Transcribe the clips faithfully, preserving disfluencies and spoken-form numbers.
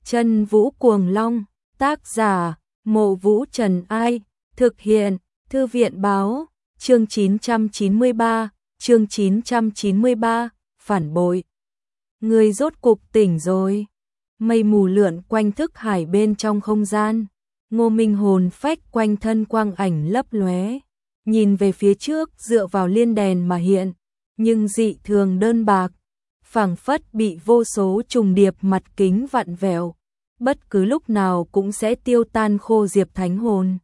Chân Vũ Cuồng Long, tác giả, Mộ Vũ Trần Ai, thực hiện, Thư viện Báo, chương chín trăm chín mươi ba, chương chín trăm chín mươi ba, phản bội. Người rốt cục tỉnh rồi. Mây mù lượn quanh thức hải bên trong không gian. Ngô Minh hồn phách quanh thân quang ảnh lấp lóe, nhìn về phía trước dựa vào liên đèn mà hiện, nhưng dị thường đơn bạc, phảng phất bị vô số trùng điệp mặt kính vặn vẹo, bất cứ lúc nào cũng sẽ tiêu tan khô diệp thánh hồn.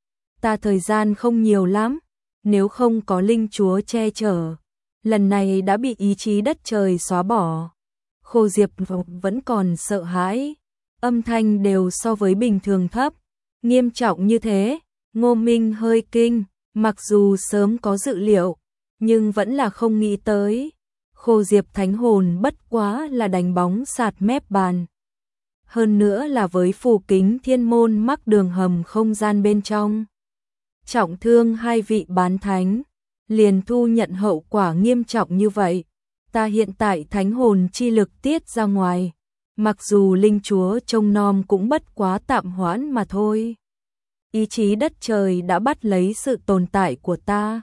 Ta thời gian không nhiều lắm, nếu không có linh chúa che chở, lần này đã bị ý chí đất trời xóa bỏ. Khô diệp vẫn còn sợ hãi, âm thanh đều so với bình thường thấp. Nghiêm trọng như thế, Ngô Minh hơi kinh, mặc dù sớm có dự liệu, nhưng vẫn là không nghĩ tới. Khô diệp thánh hồn bất quá là đánh bóng sạt mép bàn. Hơn nữa là với phù kính thiên môn mắc đường hầm không gian bên trong. Trọng thương hai vị bán thánh, liền thu nhận hậu quả nghiêm trọng như vậy. Ta hiện tại thánh hồn chi lực tiết ra ngoài. Mặc dù linh chúa trông nom cũng bất quá tạm hoãn mà thôi. Ý chí đất trời đã bắt lấy sự tồn tại của ta.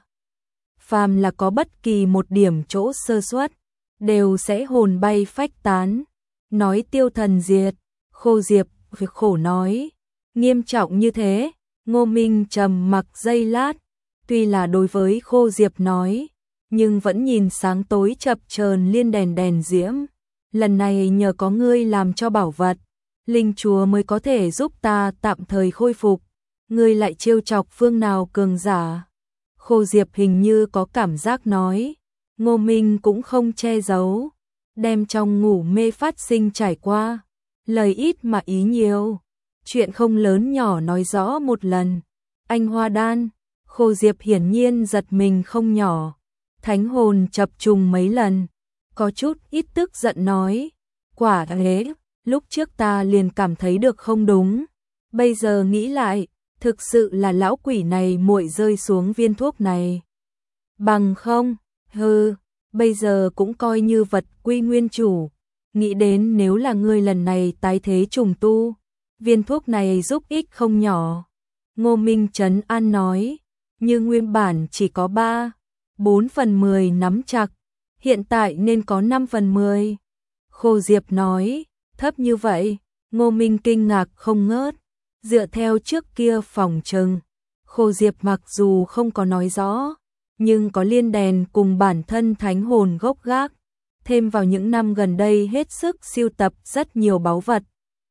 Phàm là có bất kỳ một điểm chỗ sơ suất, đều sẽ hồn bay phách tán. Nói tiêu thần diệt, Khô diệp việc khổ nói. Nghiêm trọng như thế, Ngô Minh trầm mặc giây lát. Tuy là đối với Khô diệp nói, nhưng vẫn nhìn sáng tối chập chờn liên đèn đèn diễm. Lần này nhờ có ngươi làm cho bảo vật, linh chúa mới có thể giúp ta tạm thời khôi phục. Ngươi lại trêu chọc phương nào cường giả? Khô diệp hình như có cảm giác nói. Ngô Minh cũng không che giấu, đem trong ngủ mê phát sinh trải qua, lời ít mà ý nhiều, chuyện không lớn nhỏ nói rõ một lần. Anh hoa đan, Khô diệp hiển nhiên giật mình không nhỏ, thánh hồn chập trùng mấy lần, có chút ít tức giận nói, quả thế, lúc trước ta liền cảm thấy được không đúng, bây giờ nghĩ lại, thực sự là lão quỷ này muội rơi xuống viên thuốc này. Bằng không, hừ, bây giờ cũng coi như vật quy nguyên chủ, nghĩ đến nếu là ngươi lần này tái thế trùng tu, viên thuốc này giúp ích không nhỏ. Ngô Minh trấn an nói, như nguyên bản chỉ có ba, bốn phần mười nắm chặt, hiện tại nên có năm phần mười. Khô diệp nói, thấp như vậy, Ngô Minh kinh ngạc không ngớt, dựa theo trước kia phòng trừng. Khô diệp mặc dù không có nói rõ, nhưng có liên đèn cùng bản thân thánh hồn gốc gác, thêm vào những năm gần đây hết sức sưu tập rất nhiều báu vật.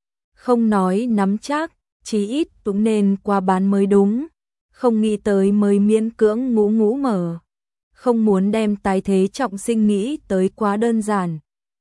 Không nói nắm chắc, chí ít cũng nên qua bán mới đúng, không nghĩ tới mới miễn cưỡng ngũ ngũ mở. Không muốn đem tái thế trọng sinh nghĩ tới quá đơn giản.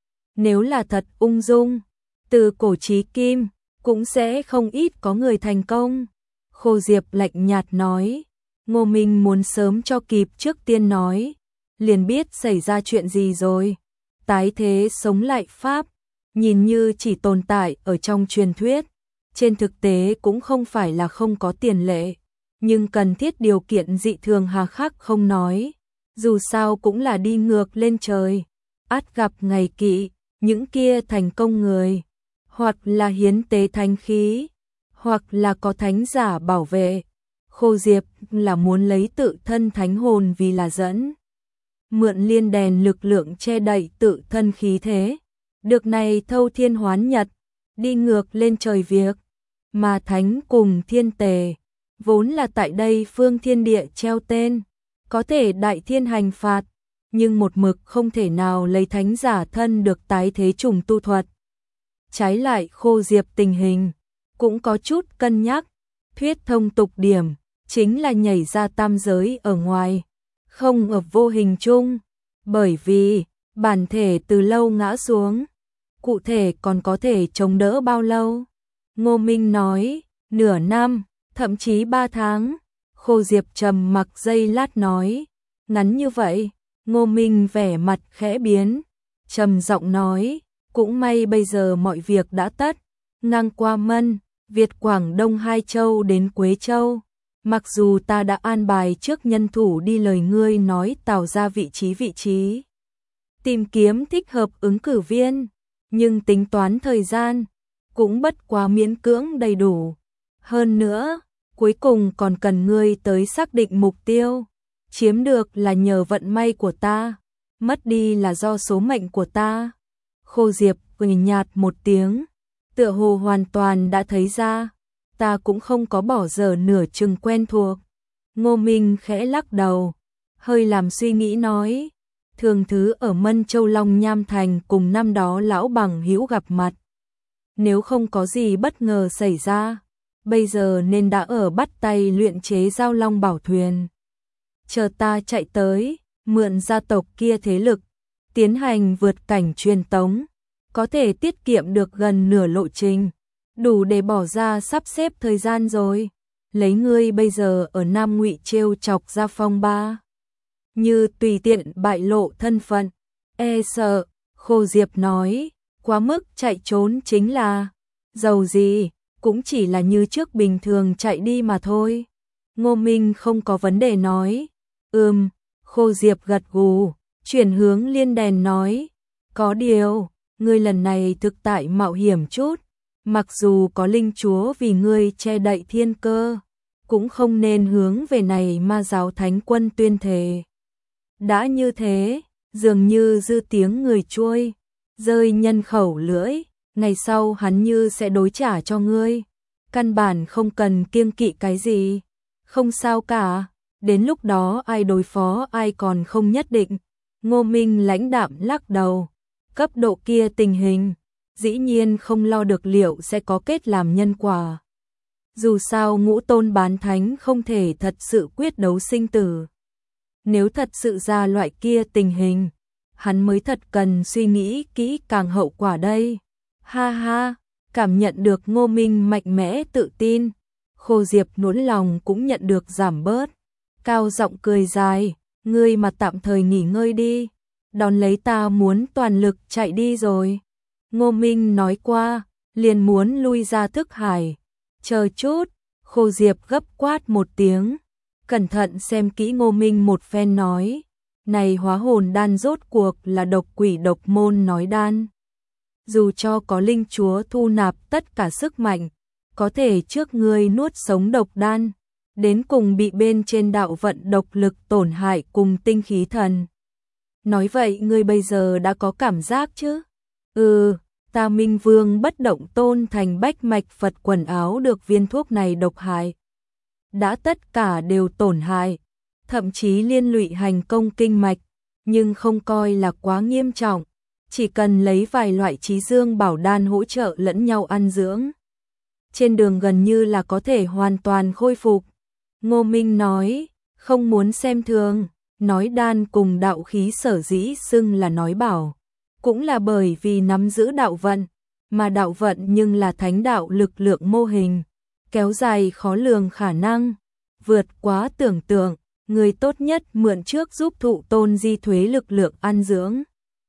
Nếu là thật ung dung, từ cổ chí kim, cũng sẽ không ít có người thành công. Khô diệp lạnh nhạt nói, Ngô Minh muốn sớm cho kịp trước tiên nói, liền biết xảy ra chuyện gì rồi. Tái thế sống lại pháp, nhìn như chỉ tồn tại ở trong truyền thuyết, trên thực tế cũng không phải là không có tiền lệ, nhưng cần thiết điều kiện dị thường hà khắc không nói, dù sao cũng là đi ngược lên trời, ắt gặp ngày kỵ, những kia thành công người, hoặc là hiến tế thánh khí, hoặc là có thánh giả bảo vệ. Khô diệp là muốn lấy tự thân thánh hồn vì là dẫn, mượn liên đèn lực lượng che đậy tự thân khí thế, được này thâu thiên hoán nhật, đi ngược lên trời việc, mà thánh cùng thiên tề, vốn là tại đây phương thiên địa treo tên, có thể đại thiên hành phạt, nhưng một mực không thể nào lấy thánh giả thân được tái thế trùng tu thuật. Trái lại Khô diệp tình hình, cũng có chút cân nhắc, thuyết thông tục điểm, chính là nhảy ra tam giới ở ngoài, không ở vô hình chung, bởi vì bản thể từ lâu ngã xuống, cụ thể còn có thể chống đỡ bao lâu? Ngô Minh nói, nửa năm, thậm chí ba tháng. Khô diệp trầm mặc giây lát nói, ngắn như vậy. Ngô Minh vẻ mặt khẽ biến, trầm giọng nói, cũng may bây giờ mọi việc đã tất, ngang qua Mân, Việt Quảng Đông hai châu đến Quế Châu. Mặc dù ta đã an bài trước nhân thủ đi lời ngươi nói tạo ra vị trí vị trí, tìm kiếm thích hợp ứng cử viên, nhưng tính toán thời gian, cũng bất quá miễn cưỡng đầy đủ. Hơn nữa, cuối cùng còn cần ngươi tới xác định mục tiêu. Chiếm được là nhờ vận may của ta, mất đi là do số mệnh của ta. Khô Diệp cười nhạt một tiếng, tựa hồ hoàn toàn đã thấy ra, ta cũng không có bỏ dở nửa chừng quen thuộc. Ngô Minh khẽ lắc đầu, hơi làm suy nghĩ nói, thường thứ ở Mân Châu Long Nham Thành cùng năm đó lão bằng hữu gặp mặt. Nếu không có gì bất ngờ xảy ra, bây giờ nên đã ở bắt tay luyện chế giao long bảo thuyền. Chờ ta chạy tới, mượn gia tộc kia thế lực, tiến hành vượt cảnh truyền tống, có thể tiết kiệm được gần nửa lộ trình, đủ để bỏ ra sắp xếp thời gian rồi. Lấy ngươi bây giờ ở Nam Ngụy trêu chọc ra phong ba, như tùy tiện bại lộ thân phận, e sợ. Khô Diệp nói, quá mức chạy trốn chính là, dầu gì, cũng chỉ là như trước bình thường chạy đi mà thôi. Ngô Minh không có vấn đề nói, ừm. Khô Diệp gật gù, chuyển hướng Liên Đèn nói, có điều, ngươi lần này thực tại mạo hiểm chút, mặc dù có linh chúa vì ngươi che đậy thiên cơ, cũng không nên hướng về này ma giáo thánh quân tuyên thề. Đã như thế, dường như dư tiếng người trôi, rơi nhân khẩu lưỡi, ngày sau hắn như sẽ đối trả cho ngươi. Căn bản không cần kiêng kỵ cái gì, không sao cả, đến lúc đó ai đối phó ai còn không nhất định. Ngô Minh lãnh đạm lắc đầu, cấp độ kia tình hình, dĩ nhiên không lo được liệu sẽ có kết làm nhân quả. Dù sao ngũ tôn bán thánh không thể thật sự quyết đấu sinh tử. Nếu thật sự ra loại kia tình hình, hắn mới thật cần suy nghĩ kỹ càng hậu quả đây. Ha ha, cảm nhận được Ngô Minh mạnh mẽ tự tin, Khô Diệp nỗi lòng cũng nhận được giảm bớt. Cao giọng cười dài, ngươi mà tạm thời nghỉ ngơi đi, đón lấy ta muốn toàn lực chạy đi rồi. Ngô Minh nói qua, liền muốn lui ra thức hải. Chờ chút, Khô Diệp gấp quát một tiếng, cẩn thận xem kỹ Ngô Minh một phen nói, này hóa hồn đan rốt cuộc là độc quỷ độc môn nói đan. Dù cho có linh chúa thu nạp tất cả sức mạnh, có thể trước ngươi nuốt sống độc đan, đến cùng bị bên trên đạo vận độc lực tổn hại cùng tinh khí thần. Nói vậy ngươi bây giờ đã có cảm giác chứ? Ừ, ta Minh Vương bất động tôn thành bách mạch Phật quần áo được viên thuốc này độc hại. Đã tất cả đều tổn hại, thậm chí liên lụy hành công kinh mạch, nhưng không coi là quá nghiêm trọng, chỉ cần lấy vài loại trí dương bảo đan hỗ trợ lẫn nhau ăn dưỡng. Trên đường gần như là có thể hoàn toàn khôi phục. Ngô Minh nói, không muốn xem thường, nói đan cùng đạo khí sở dĩ xưng là nói bảo, cũng là bởi vì nắm giữ đạo vận, mà đạo vận nhưng là thánh đạo lực lượng mô hình, kéo dài khó lường khả năng, vượt quá tưởng tượng, người tốt nhất mượn trước giúp thụ tôn di thuế lực lượng ăn dưỡng.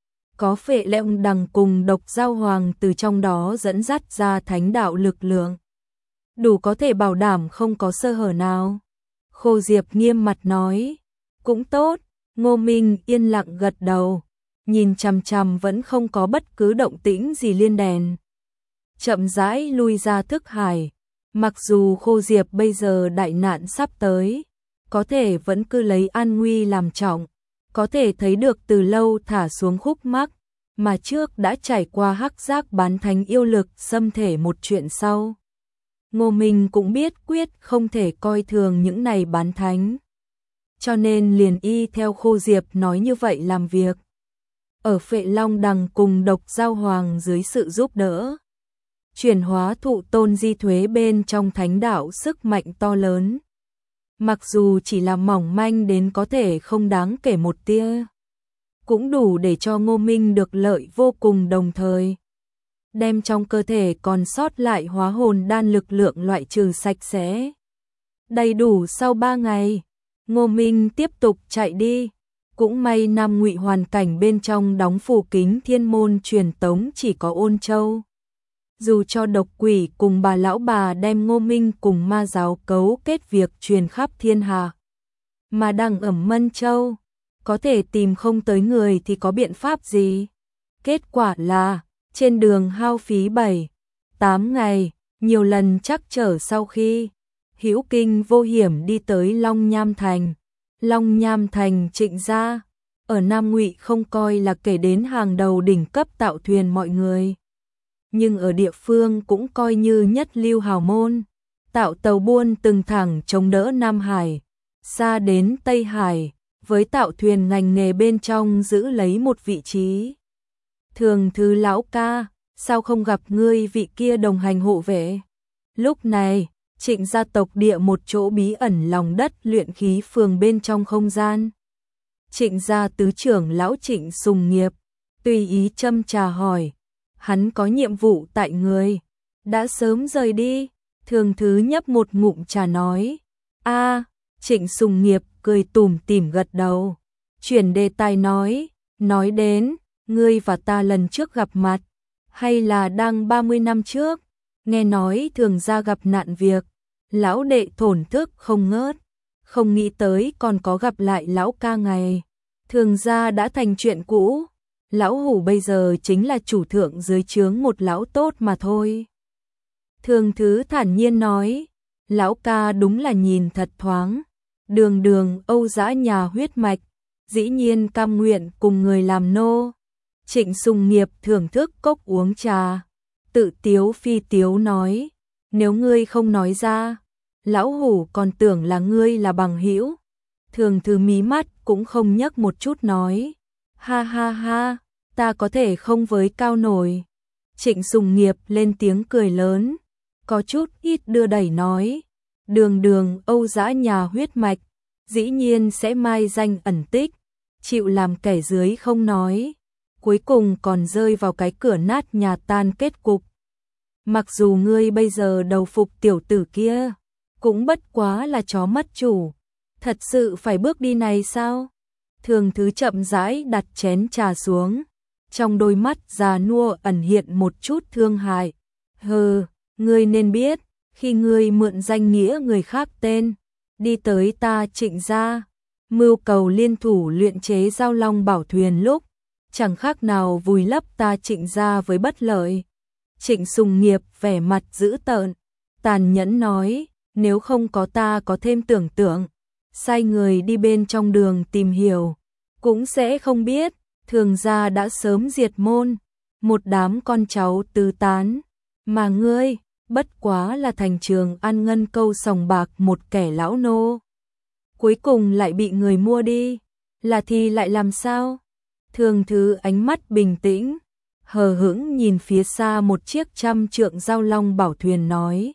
Có phệ lệnh đằng cùng độc giao hoàng từ trong đó dẫn dắt ra thánh đạo lực lượng, đủ có thể bảo đảm không có sơ hở nào. Khô Diệp nghiêm mặt nói, cũng tốt. Ngô Minh yên lặng gật đầu, nhìn chằm chằm vẫn không có bất cứ động tĩnh gì Liên Đèn. Chậm rãi lui ra thức hải, mặc dù Khô Diệp bây giờ đại nạn sắp tới, có thể vẫn cứ lấy an nguy làm trọng, có thể thấy được từ lâu thả xuống khúc mắc, mà trước đã trải qua hắc giác bán thánh yêu lực xâm thể một chuyện sau. Ngô Minh cũng biết quyết không thể coi thường những này bán thánh, cho nên liền y theo Khô Diệp nói như vậy làm việc. Ở Phệ Long Đằng cùng độc giao hoàng dưới sự giúp đỡ, chuyển hóa thụ tôn di thuế bên trong thánh đạo sức mạnh to lớn. Mặc dù chỉ là mỏng manh đến có thể không đáng kể một tia, cũng đủ để cho Ngô Minh được lợi vô cùng, đồng thời đem trong cơ thể còn sót lại hóa hồn đan lực lượng loại trừ sạch sẽ. Đầy đủ sau ba ngày, Ngô Minh tiếp tục chạy đi. Cũng may Nam Ngụy hoàn cảnh bên trong đóng phủ kính thiên môn truyền tống chỉ có Ôn Châu. Dù cho độc quỷ cùng bà lão bà đem Ngô Minh cùng ma giáo cấu kết việc truyền khắp thiên hạ, mà đang ở Mân Châu, có thể tìm không tới người thì có biện pháp gì? Kết quả là trên đường hao phí bảy Tám ngày, nhiều lần trắc trở sau khi hữu kinh vô hiểm đi tới Long Nham Thành. Long Nham Thành Trịnh gia, ở Nam Ngụy không coi là kể đến hàng đầu đỉnh cấp tạo thuyền mọi người. Nhưng ở địa phương cũng coi như nhất lưu hào môn. Tạo tàu buôn từng thẳng chống đỡ Nam Hải, xa đến Tây Hải, với tạo thuyền ngành nghề bên trong giữ lấy một vị trí. Thường Thứ lão ca, sao không gặp ngươi vị kia đồng hành hộ vệ? Lúc này, Trịnh gia tộc địa một chỗ bí ẩn lòng đất luyện khí phường bên trong không gian. Trịnh gia tứ trưởng lão Trịnh Sùng Nghiệp, tùy ý châm trà hỏi, hắn có nhiệm vụ tại người, đã sớm rời đi. Thường Thứ nhấp một ngụm trà nói, a. Trịnh Sùng Nghiệp cười tủm tỉm gật đầu, chuyển đề tài nói, nói đến, ngươi và ta lần trước gặp mặt, hay là đang ba mươi năm trước, nghe nói thường gia gặp nạn việc, lão đệ thổn thức không ngớt, không nghĩ tới còn có gặp lại lão ca ngày, thường gia đã thành chuyện cũ, lão hủ bây giờ chính là chủ thượng dưới trướng một lão tốt mà thôi. Thường Thứ thản nhiên nói, lão ca đúng là nhìn thật thoáng, đường đường Âu dã nhà huyết mạch, dĩ nhiên cam nguyện cùng người làm nô. Trịnh Sùng Nghiệp thưởng thức cốc uống trà, tự tiếu phi tiếu nói, nếu ngươi không nói ra, lão hủ còn tưởng là ngươi là bằng hữu. Thường Thứ mí mắt cũng không nhấc một chút nói, ha ha ha, ta có thể không với cao nổi. Trịnh Sùng Nghiệp lên tiếng cười lớn, có chút ít đưa đẩy nói, đường đường Âu dã nhà huyết mạch, dĩ nhiên sẽ mai danh ẩn tích, chịu làm kẻ dưới không nói, cuối cùng còn rơi vào cái cửa nát nhà tan kết cục. Mặc dù ngươi bây giờ đầu phục tiểu tử kia, cũng bất quá là chó mất chủ, thật sự phải bước đi này sao? Thường Thứ chậm rãi đặt chén trà xuống, trong đôi mắt già nua ẩn hiện một chút thương hại. Hừ, ngươi nên biết, khi ngươi mượn danh nghĩa người khác tên, đi tới ta Trịnh gia, mưu cầu liên thủ luyện chế giao long bảo thuyền lúc, chẳng khác nào vùi lấp ta Trịnh gia với bất lợi. Trịnh Sùng Nghiệp vẻ mặt dữ tợn, tàn nhẫn nói, nếu không có ta có thêm tưởng tượng, sai người đi bên trong đường tìm hiểu, cũng sẽ không biết, thường gia đã sớm diệt môn, một đám con cháu tứ tán, mà ngươi, bất quá là thành trường ăn ngân câu sòng bạc một kẻ lão nô. Cuối cùng lại bị người mua đi, là thì lại làm sao? Thường Thứ ánh mắt bình tĩnh, hờ hững nhìn phía xa một chiếc trăm trượng giao long bảo thuyền nói,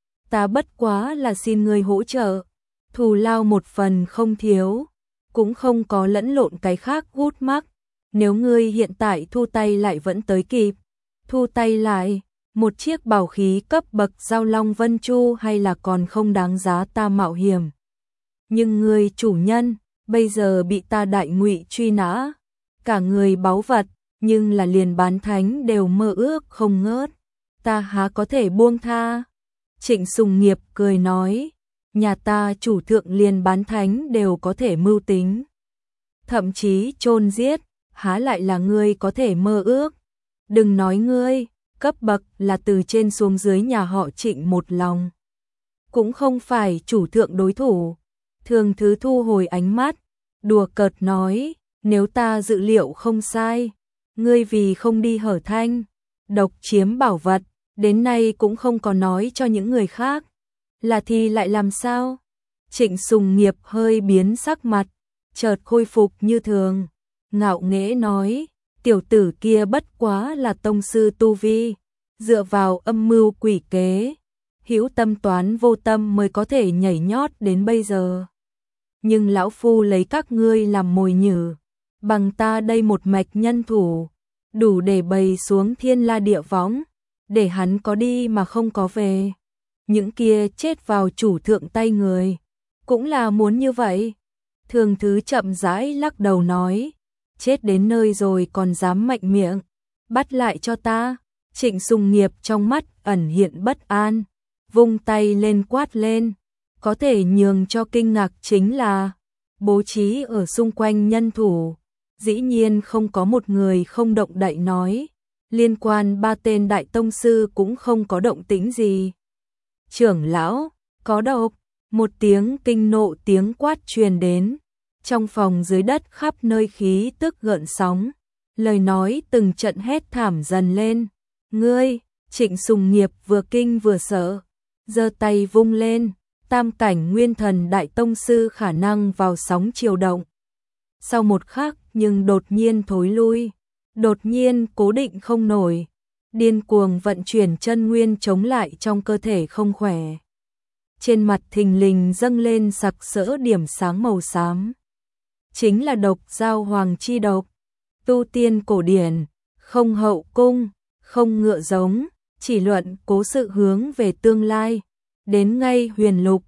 ta bất quá là xin ngươi hỗ trợ, thù lao một phần không thiếu, cũng không có lẫn lộn cái khác gút mắc, nếu ngươi hiện tại thu tay lại vẫn tới kịp, thu tay lại, một chiếc bảo khí cấp bậc giao long vân chu hay là còn không đáng giá ta mạo hiểm. Nhưng ngươi chủ nhân, bây giờ bị ta Đại Ngụy truy nã, cả người báu vật, nhưng là liền bán thánh đều mơ ước không ngớt, ta há có thể buông tha. Trịnh Sùng Nghiệp cười nói, nhà ta chủ thượng liền bán thánh đều có thể mưu tính, thậm chí chôn giết, há lại là ngươi có thể mơ ước. Đừng nói ngươi, cấp bậc là từ trên xuống dưới nhà họ Trịnh một lòng, cũng không phải chủ thượng đối thủ. Thường Thứ thu hồi ánh mắt, đùa cợt nói, nếu ta dự liệu không sai, ngươi vì không đi Hở Thanh, độc chiếm bảo vật, đến nay cũng không có nói cho những người khác, là thì lại làm sao? Trịnh Sùng Nghiệp hơi biến sắc mặt, chợt khôi phục như thường, ngạo nghễ nói, tiểu tử kia bất quá là tông sư tu vi, dựa vào âm mưu quỷ kế, hữu tâm toán vô tâm mới có thể nhảy nhót đến bây giờ. Nhưng lão phu lấy các ngươi làm mồi nhử, bằng ta đây một mạch nhân thủ, đủ để bày xuống thiên la địa võng, để hắn có đi mà không có về. Những kia chết vào chủ thượng tay người, cũng là muốn như vậy. Thường Thứ chậm rãi lắc đầu nói, chết đến nơi rồi còn dám mạnh miệng, bắt lại cho ta. Trịnh Sùng Nghiệp trong mắt ẩn hiện bất an, vung tay lên quát lên, có thể nhường cho kinh ngạc chính là bố trí ở xung quanh nhân thủ, dĩ nhiên không có một người không động đậy nói, liên quan ba tên đại tông sư cũng không có động tĩnh gì. Trưởng lão, có độc, một tiếng kinh nộ tiếng quát truyền đến. Trong phòng dưới đất khắp nơi khí tức gợn sóng, lời nói từng trận hét thảm dần lên. Ngươi, Trịnh Sùng Nghiệp vừa kinh vừa sợ, giơ tay vung lên, tam cảnh nguyên thần đại tông sư khả năng vào sóng chiều động. Sau một khắc nhưng đột nhiên thối lui, đột nhiên cố định không nổi, điên cuồng vận chuyển chân nguyên chống lại trong cơ thể không khỏe. Trên mặt thình lình dâng lên sặc sỡ điểm sáng màu xám. Chính là độc giao hoàng chi độc, tu tiên cổ điển, không hậu cung, không ngựa giống, chỉ luận cố sự hướng về tương lai. Đến ngay huyền lục,